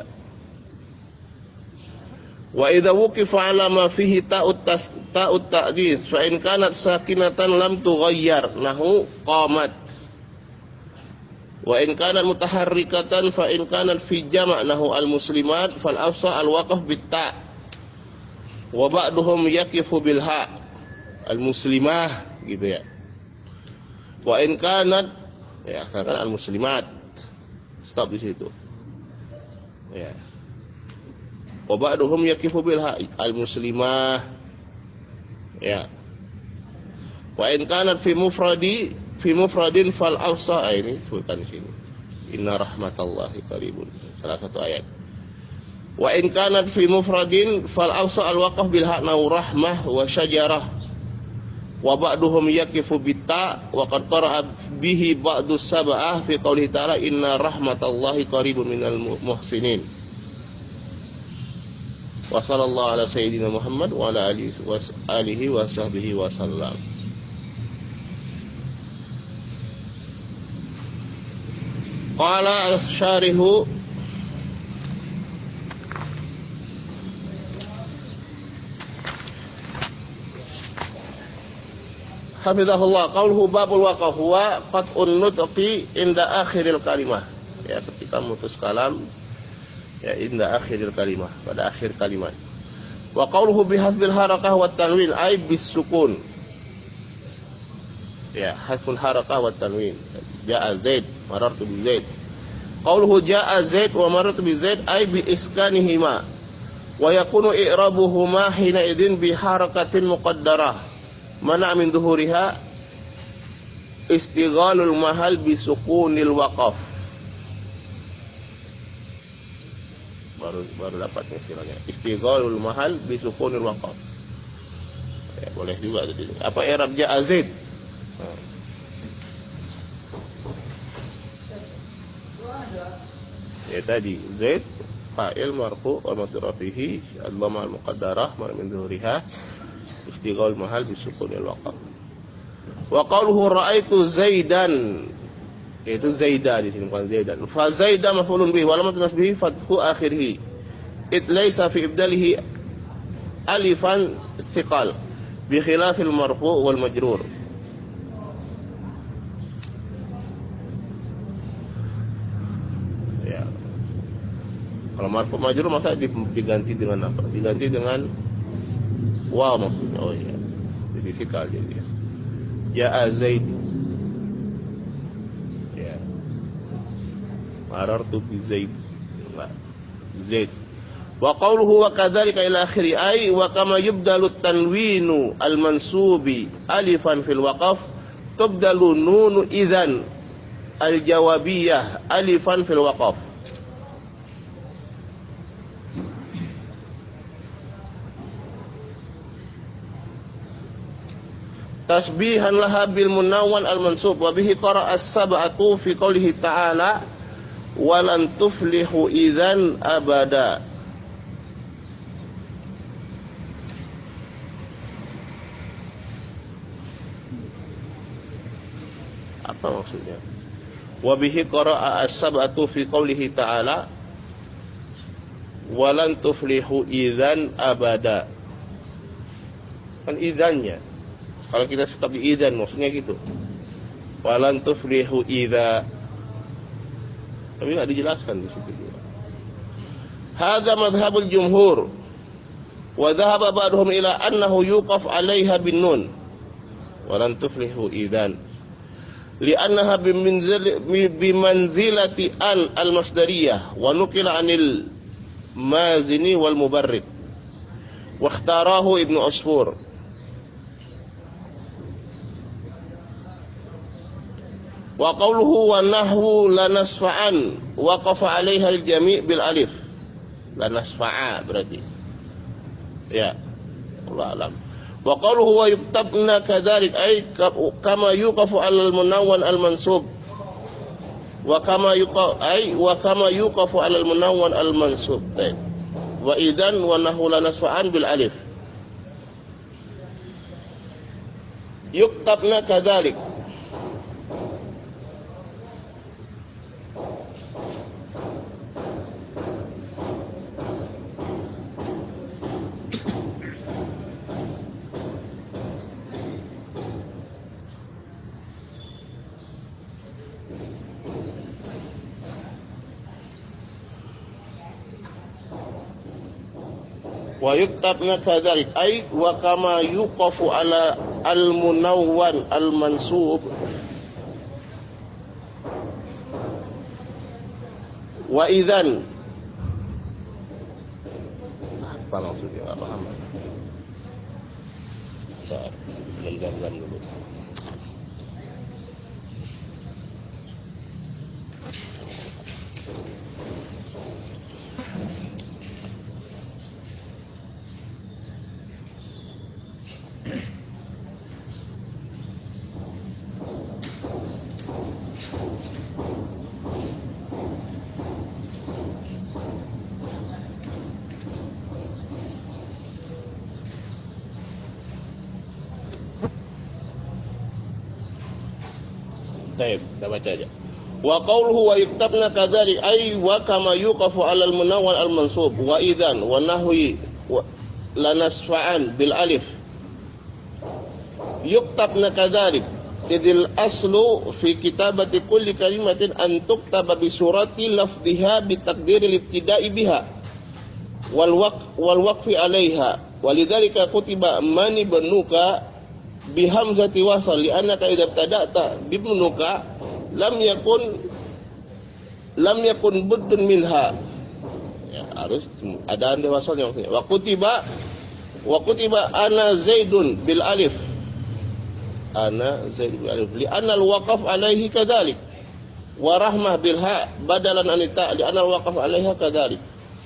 Wa idza wuqifa 'ala ma fihi ta'ut tas ta'ut ta'dis fa in kanat sakinatan lam tughayyar nahu qamat. Wa in kanat mutaharrikatan fa in kanat fi jama' nahu al-muslimat fal afsah al-waqf bit ta'. Wa ba'duhum yaqifu bil ha' al-muslimah, gitu ya. Wa in kanat, ya kan al-muslimat. Stop di situ. Ya. Wa ba'duhum yaqifu bil ha' al-muslimah. Ya. Wa in kanat fi mufradi fi mufradin fal afsah, ini sebutkan di sini. Inna rahmatallahi qaribun. Salah satu ayat. Wa in kanat fi mufradin fal afsah al-waqf bil ha' nahu rahmah wa syajarah. Wa ba'duhum yaqifu bit ta' wa qad qara'a bihi ba'du sab'ah fi qouli ta'ala inna rahmatallahi qaribun minal muhsinin. Wa sallallahu ala sayyidina Muhammad wa ala alihi wa sahbihi wa sallam. Qala syarihu hafizahullah qauluhu babul waqaf huwa qat'un nutqi inda akhiril kalimah, ya, ketika memutus kalam, ya, inda akhiril kalimah, pada akhir kalimat. Wa qauluhu bihadfil harakah wat tanwin ay bis sukun, ya, hadful harakah wat tanwin. Ja'a Zaid, marartu bi Zaid. Qauluhu ja'a Zaid wa marartu bi Zaid ay bi iskanihima. Wa yakunu i'rabuhuma hina idin bi harakatin muqaddarah. Mana min dhuhuriha istighalul mahal bi sukunil waqaf. Baru baru dapat istilahnya. Istighalul mahal bi sukunil waqaf. Ya, boleh juga tadi. Apa i'rab ja'a Zaid? Nah. Ya tadi Zaid fa'il marfu wa madrafihi al-dhamma al-muqaddarah mar min dhuhriha istighal mahal bi sukunil waqaf. Wa qawluhu ra'aitu Zaidan, yaitu Zaidan di sini, bukan Zaidan. Fa Zaidan maf'ulun bihi wa alamat nasbihi fathu akhirih. It laysa fi ibdalihi alifan thiqal bi khilafil marfu wal majrur. Kalau marfu majrur masa diganti dengan apa? Diganti dengan waw maksudnya. Oh iya. Jadi sikal jadi. Ja'a Zaid. Ya. Marartu bi Zaid. Zaid. Wa qawluhu wa kadzalika ila akhiri ay wa kama yubdalu tanwinu al-mansubi alifan fil waqaf tubdalu nunu idzan al-jawabiyah alifan fil waqaf. Tasbihan laha bil munawwan al-mansub wa bihi qara'a as-sab'atu fi qoulihi ta'ala walan tuflihu idzan abada. Apa maksudnya? Wa bihi qara'a as-sab'atu fi qoulihi ta'ala walan tuflihu idzan abada. Kan idzannya. Kalau kita stop di idzan maksudnya gitu. Walan tuflihu idza. Tapi enggak dijelaskan di situ juga. Hadza madhhabul jumhur. Wa dhahaba ba'dhum ila annahu yuqaf 'alaiha bin nun. Walan tuflihu idzan. Li'annaha bimanzilati an al-masdariyah wa nuqila 'anil mazini wal mubarrid. Wa ikhtarahu Ibnu Usfur. Wa qawluhu wa nahwu lanasfa'an waqafa 'alaiha al-jami' bil alif. Lanasfa'a berarti. Ya. Allah alam. Wa qawluhu wa yuktabna kadzalik ay kama yuqafu 'alal munawwan al-mansub. Wa kama yuqaf ay wa kama yuqafu 'alal munawwan al-mansub. Wa idzan wa nahwu lanasfa'an bil alif. Yuktabna kadzalik. Wa yuktabna kadzalik ay wa kama yuqafu ala al-munawwan al-mansub wa idzan. Apa maksudnya? Enggak paham. Bentar, jam-jam dulu. Baik, kita baca aja. Wa qawluhu wa yuktabna kadzalik ay wa kama yuqafu 'alal munawwan al-mansub wa idzan wa nahwi lanasfa'an bil alif. Yuktabna kadzalik idil aslu fi kitabati kulli kalimatin an tuktaba bi surati lafdhiha bi taqdiril ibtida'i biha wal waqf wal waqfi 'alaiha walidzalika kutiba mani banuka bihamzati wasal li'annaka idza tada'ta bibnuka lam yakun lam yakun buddun minha. Ya, harus ada anda wasalnya maksudnya. Wa kutiba wa kutiba ana zaidun bil alif. Ana zaidun bil alif li'anna al-waqaf alaihi kadzalik. Wa rahmah bil ha badalan an ta li'anna al-waqaf alaiha kadzalik.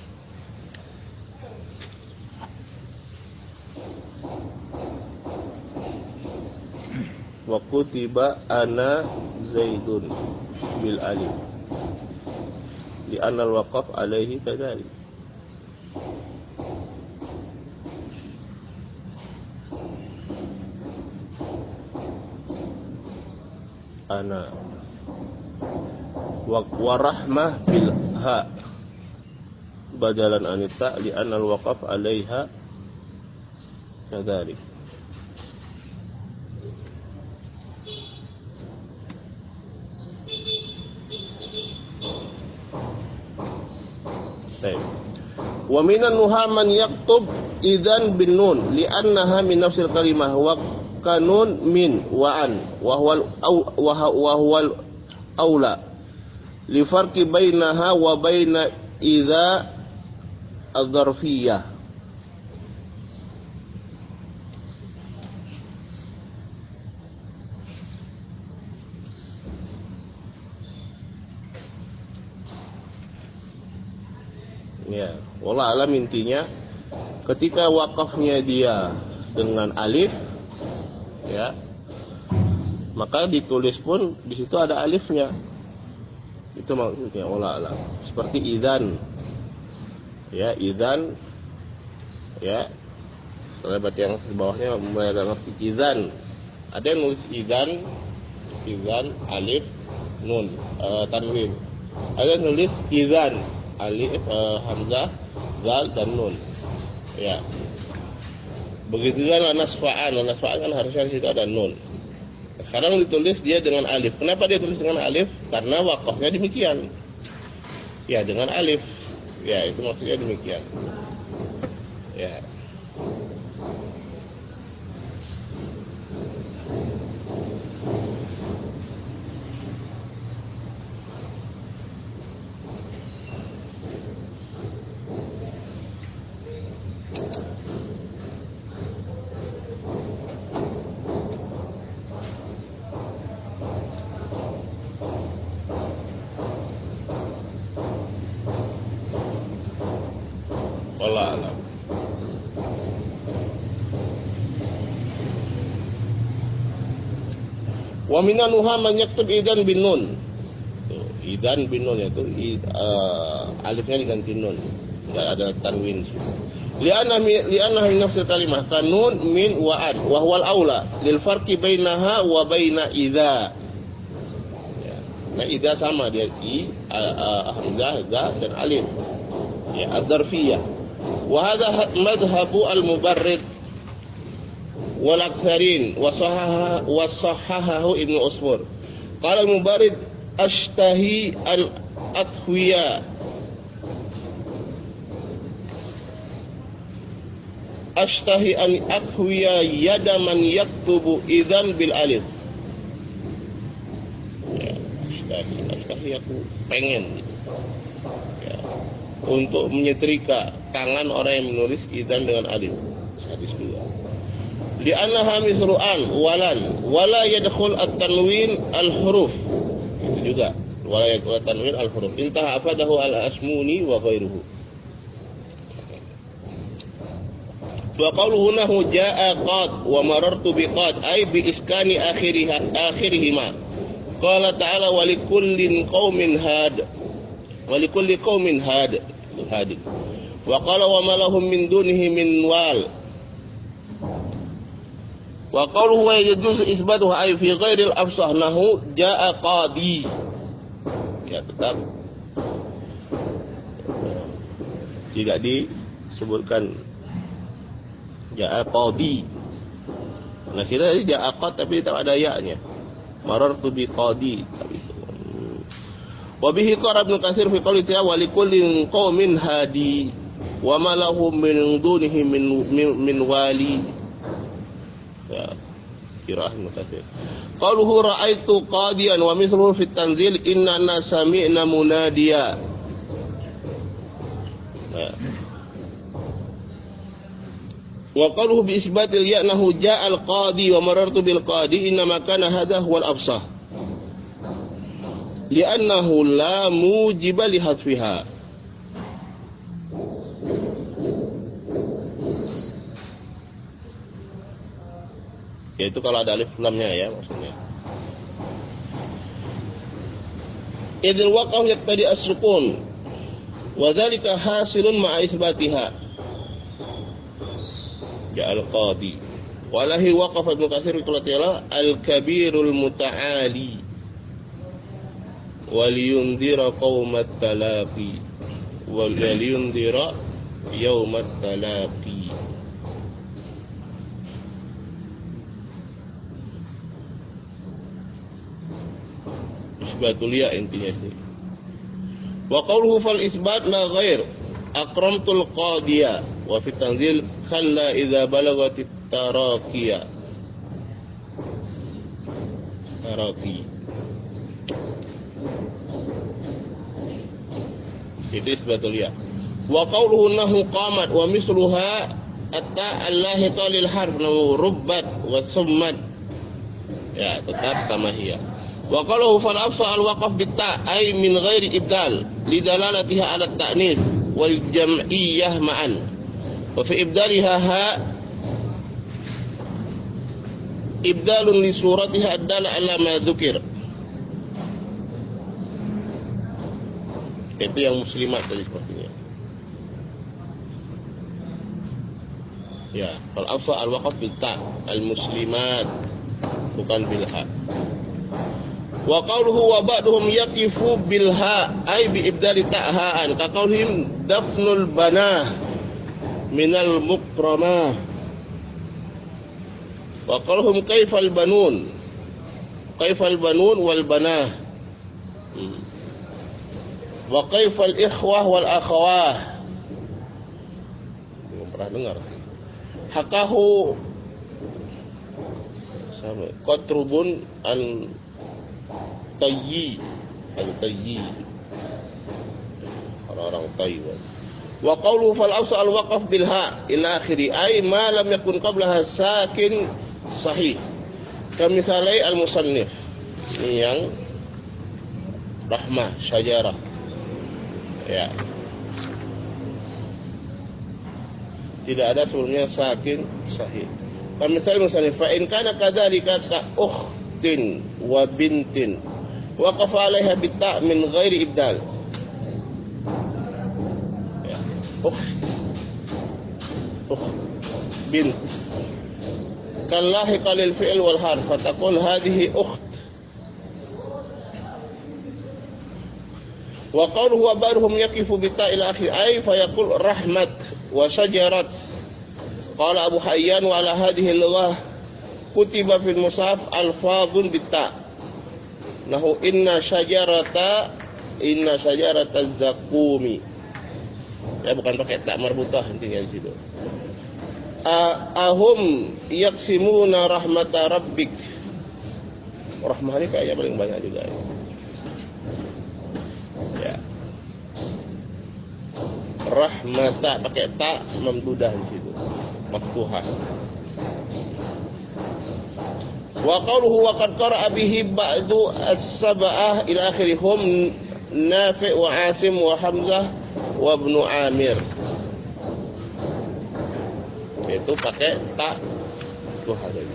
Wa kutiba ana zaidun bil alif li anna al waqaf alaihi kadzalik. Ana wa warahmah bil ha badalan anita li anna al waqaf alaiha kadzalik. Wa minan nuha man yaktub idzan bin nun li'annaha min nafsil kalimah wa kanun min wa an wa huwal wa huwal aula li farqi bainaha wa baina idza adzarfiyah. Ya, wallah alam intinya ketika wakafnya dia dengan alif, ya, maka ditulis pun di situ ada alifnya. Itu maksudnya wallah alam. Seperti idzan, ya, idzan, ya. Sahabat yang sebawahnya mulai ada ngerti idzan. Ada yang nulis idzan, idzan alif nun uh, tanwin. Ada yang nulis idzan alif uh, hamzah zal dan nun, ya. Begitu juga nasfa'an, nasfa'an kan harusnya di situ ada nun. Sekarang ditulis dia dengan alif. Kenapa dia tulis dengan alif? Karena wakafnya demikian, ya, dengan alif, ya, itu maksudnya demikian, ya. Wallah alam. Wa minanuha man yaktub idan bin nun. Tuh, idan bin nun itu uh, alifnya diganti nun, enggak ada tanwin. Li'anna li'anna min nafsil kalimah kanun min wa an wa huwal aula lil farqi bainaha wa baina idza. Ya. Nah, idza sama dia i uh, hamzah za dan alif. Ya, adzarfiyah. وهذا مذهب المبرد والأكثرين وصححه وصححه ابن أصفر. قال المبرد أشتهي أن أكوي أشتهي أن أكوي يد من يكتب إذن بالألف. Ya, أشتهي أشتهي aku pengen, ya, untuk menyetrika tangan orang yang menulis idzan dengan alif. Hadis dua. Li'annaha misru an walan wala yadkhul at-tanwin al-huruf. Itu juga wala yadkhul at-tanwin al-huruf. Intaha afadahu al-Asmuni wa ghairuhu. Wa qawluhu nahu jaa'a qad wa marartu bi qad ay bi iskani akhiriha akhirihima. Qala ta'ala wa likullin qaumin had wa likulli qaumin had hadi. Wa qala wa ma lahum min dunihi min wal. Wa qawluhu wa yajuzu isbatuhu ay fi ghairil afsah nahu jaa qadi. Ya, tetap tidak disebutkan jaa qadi. Nah, kita jaa qad tapi tak ada ya-nya. Marartu bi qadi. Wa bihi qara Ibnu Katsir fi qouli ta'ala wa likullin qaumin hadi wa ma lahum min dunihi min min wali. Ya, qiraah Ibnu Katsir. Qauluhu ra'aitu qadiyan wa mithluhu fi tanzil inna sami'na munadiya. Ya. Wa qaluhu bi isbatil ya'nahu ja'al qadi wa marartu bil qadi inna ma kana hadha huwal absah li'annahu la mujiba li hadfiha. Yaitu kalau ada alif lamnya, ya, maksudnya. Idil waqaf yaqtadi as-sukun wa dhalika hasilun ma'a itsbatiha. Ja'al qadi walahi waqafa Ibnu Katsir fi qala al-kabirul muta'ali waliyundira qaumat talaqi waliyundira yaumat talaqi. Isbatul ya intinya sih. Wa qawluhu fal isbat la ghair akramtul qadiya wa fi tanzil khalla idza balagatit taraqiya. syarati. Itu isbatul ya. Wa qawluhu nahu qamat wa misluha atta allahi talil harf nahu rubbat wa summat. Ya, tetap kama hiya. Wa qawluhu fal afsa al waqaf bit ta ay min ghairi ibdal lidalalatiha ala ta'nis wal jam'iyyah ma'an. Wa fi ibdaliha ha ibdalun li suratiha ad-dala ala ma dzukir. Itu yang muslimat tadi sepertinya. Ya, kalau afsa al-waqaf bil ta, al-muslimat bukan bil ha. Wa qawluhu wa ba'duhum yaqifu bil ha ay bi ibdali ta'haan ka qawlihim dafnul banah minal mukramah. Wa qawluhum kaifal banun kaifal banun wal banah. Hmm. Wa kaifal ikhwah wal akhawah. Belum pernah dengar. Hakahu sama qatrubun an tayyi al tayyi orang-orang Taiwan. Wa qawluhu fal awsa al waqaf bil ha ila akhiri ay ma lam yakun qablaha sakin sahih. Kamisalai al musannif yang rahmah syajarah. Ya. Tidak ada sebelumnya sakin sahih. Kami misalnya misalnya fa in kana kadzalika ka ukhtin wa bintin waqafa 'alaiha bit ta' min ghairi ibdal. Ya. Ukht. Ukht bint. Kallahi qalil fi'l wal harf fataqul hadhihi ukht. Wa qawluhu wa ba'duhum yaqifu bi ta' ila akhir ay fa yaqul rahmat wa syajarat. Qala Abu Hayyan wa ala hadhihi al-lughah kutiba fil mushaf alfadhun bi ta'. Nahu inna syajarata inna syajarata zaqumi. Ya bukan pakai ta' marbutah intinya di situ. Ahum yaqsimuna rahmata rabbik. Rahmah ini kayaknya paling banyak juga ya. Ya. Rahmata pakai ta memdudah di situ. Maftuhah. Wa qawluhu wa qad qara'a bihi ba'du as-sab'ah ila akhirihum Nafi' wa Asim wa Hamzah wa Ibnu Amir. Itu pakai ta maftuhah tadi.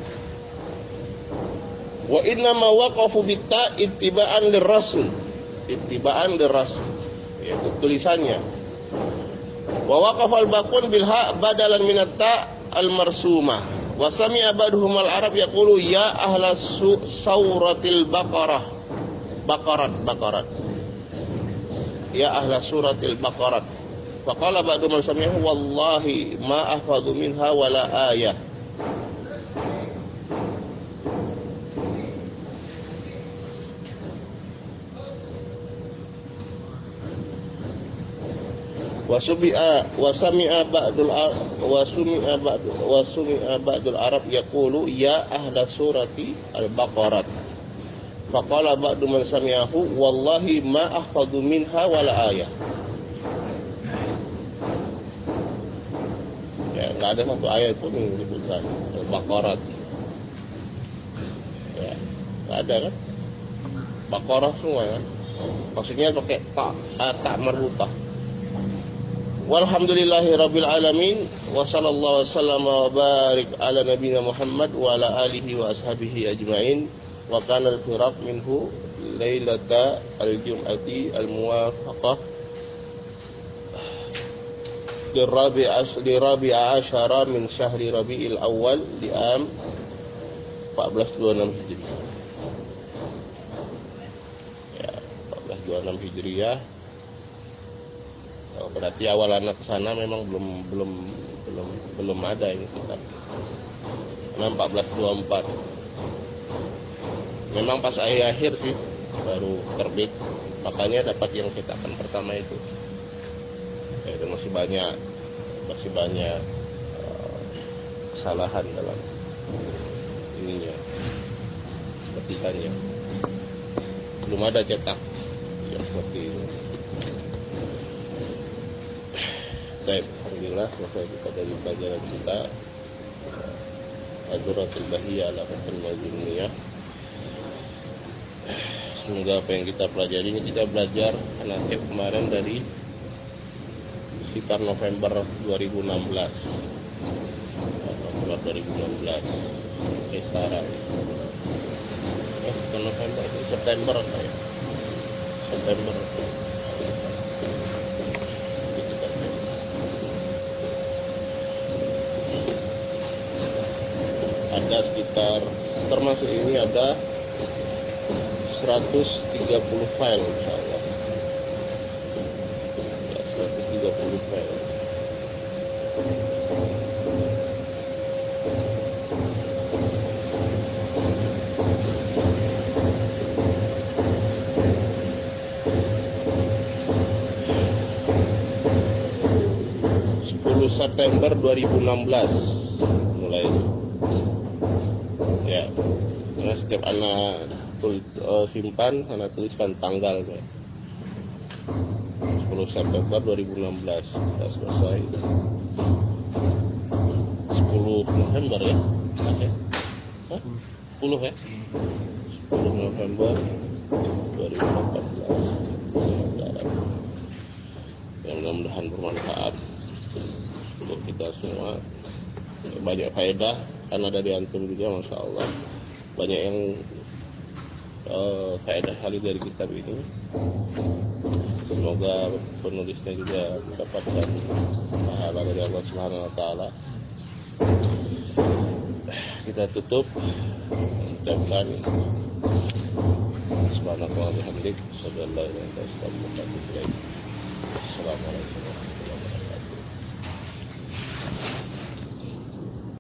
Wa inna ma waqafu bit ta ittiba'an lirrasul. Ittiba'an lirrasul, yaitu tulisannya. Wa waqafa al-baqun bil ha badalan min at-ta al-marsumah. Wa sami'a ba'duhum al-arab yaqulu ya ahla suratil baqarah. Baqarat baqarat. Ya ahla suratil baqarat. Fa qala ba'du man sami'ahu wallahi ma ahfadhu minha wala ayah. Wasumi'a wasami'a ba'dul wasumi'a ba'du wasumi'a ba'dul arab yaqulu ya ahla surati al-baqarah. Faqala ba'du man sami'ahu wallahi ma ahfadhu minha wala ayah. Ya, enggak ada satu ayat pun yang disebutkan al-baqarah. Ya, enggak ada kan? Baqarah semua kan? Maksudnya pakai ta ta marbutah. Walhamdulillahi rabbil alamin wa sallallahu wasallam wa barik ala nabiyina Muhammad wa ala alihi wa ashabihi ajma'in wa kana al-firaq minhu lailata al-jum'ati al-muwafaqah lirabi'a asyara min syahri rabi'il awal di am empat belas dua puluh enam Hijriah. Ya, empat belas dua puluh enam Hijriah. Oh, berarti awal anak ke sana memang belum belum belum belum ada ini kitab. empat belas dua puluh empat. Memang pas akhir-akhir sih baru terbit. Makanya dapat yang cetakan pertama itu. Ya, itu masih banyak masih banyak uh, kesalahan dalam ininya. petikannya. Belum ada cetak yang seperti ini. Baik, alhamdulillah selesai kita dari pelajaran kita Ad-Durratul Bahiyah ala Fathul Majmu'iyah. Semoga apa yang kita pelajari ini, kita belajar anasib kemarin dari sekitar November dua ribu enam belas. November dua ribu enam belas sampai sekarang. Eh, bukan November, itu September saya. September. Ada sekitar, termasuk ini ada seratus tiga puluh file insyaallah. Ya, seratus tiga puluh file. sepuluh September dua ribu enam belas mulai. Ya, karena setiap anak tul, uh, simpan, anak tuliskan tanggalnya. sepuluh September dua ribu enam belas kita selesai. sepuluh November ya? Oke. Hah? sepuluh ya? sepuluh November dua ribu delapan belas. Yang mudah-mudahan bermanfaat untuk kita semua. Banyak faedah karena dari antum juga, masya Allah banyak yang uh, faedah kali dari kitab ini. Semoga penulisnya juga mendapatkan pahala dari Allah Subhanahu Wa Taala. Kita tutup mengucapkan subhanallahi wa bihamdihi, asyhadu an la ilaha illa anta, astaghfiruka wa atubu ilaik. Assalamualaikum.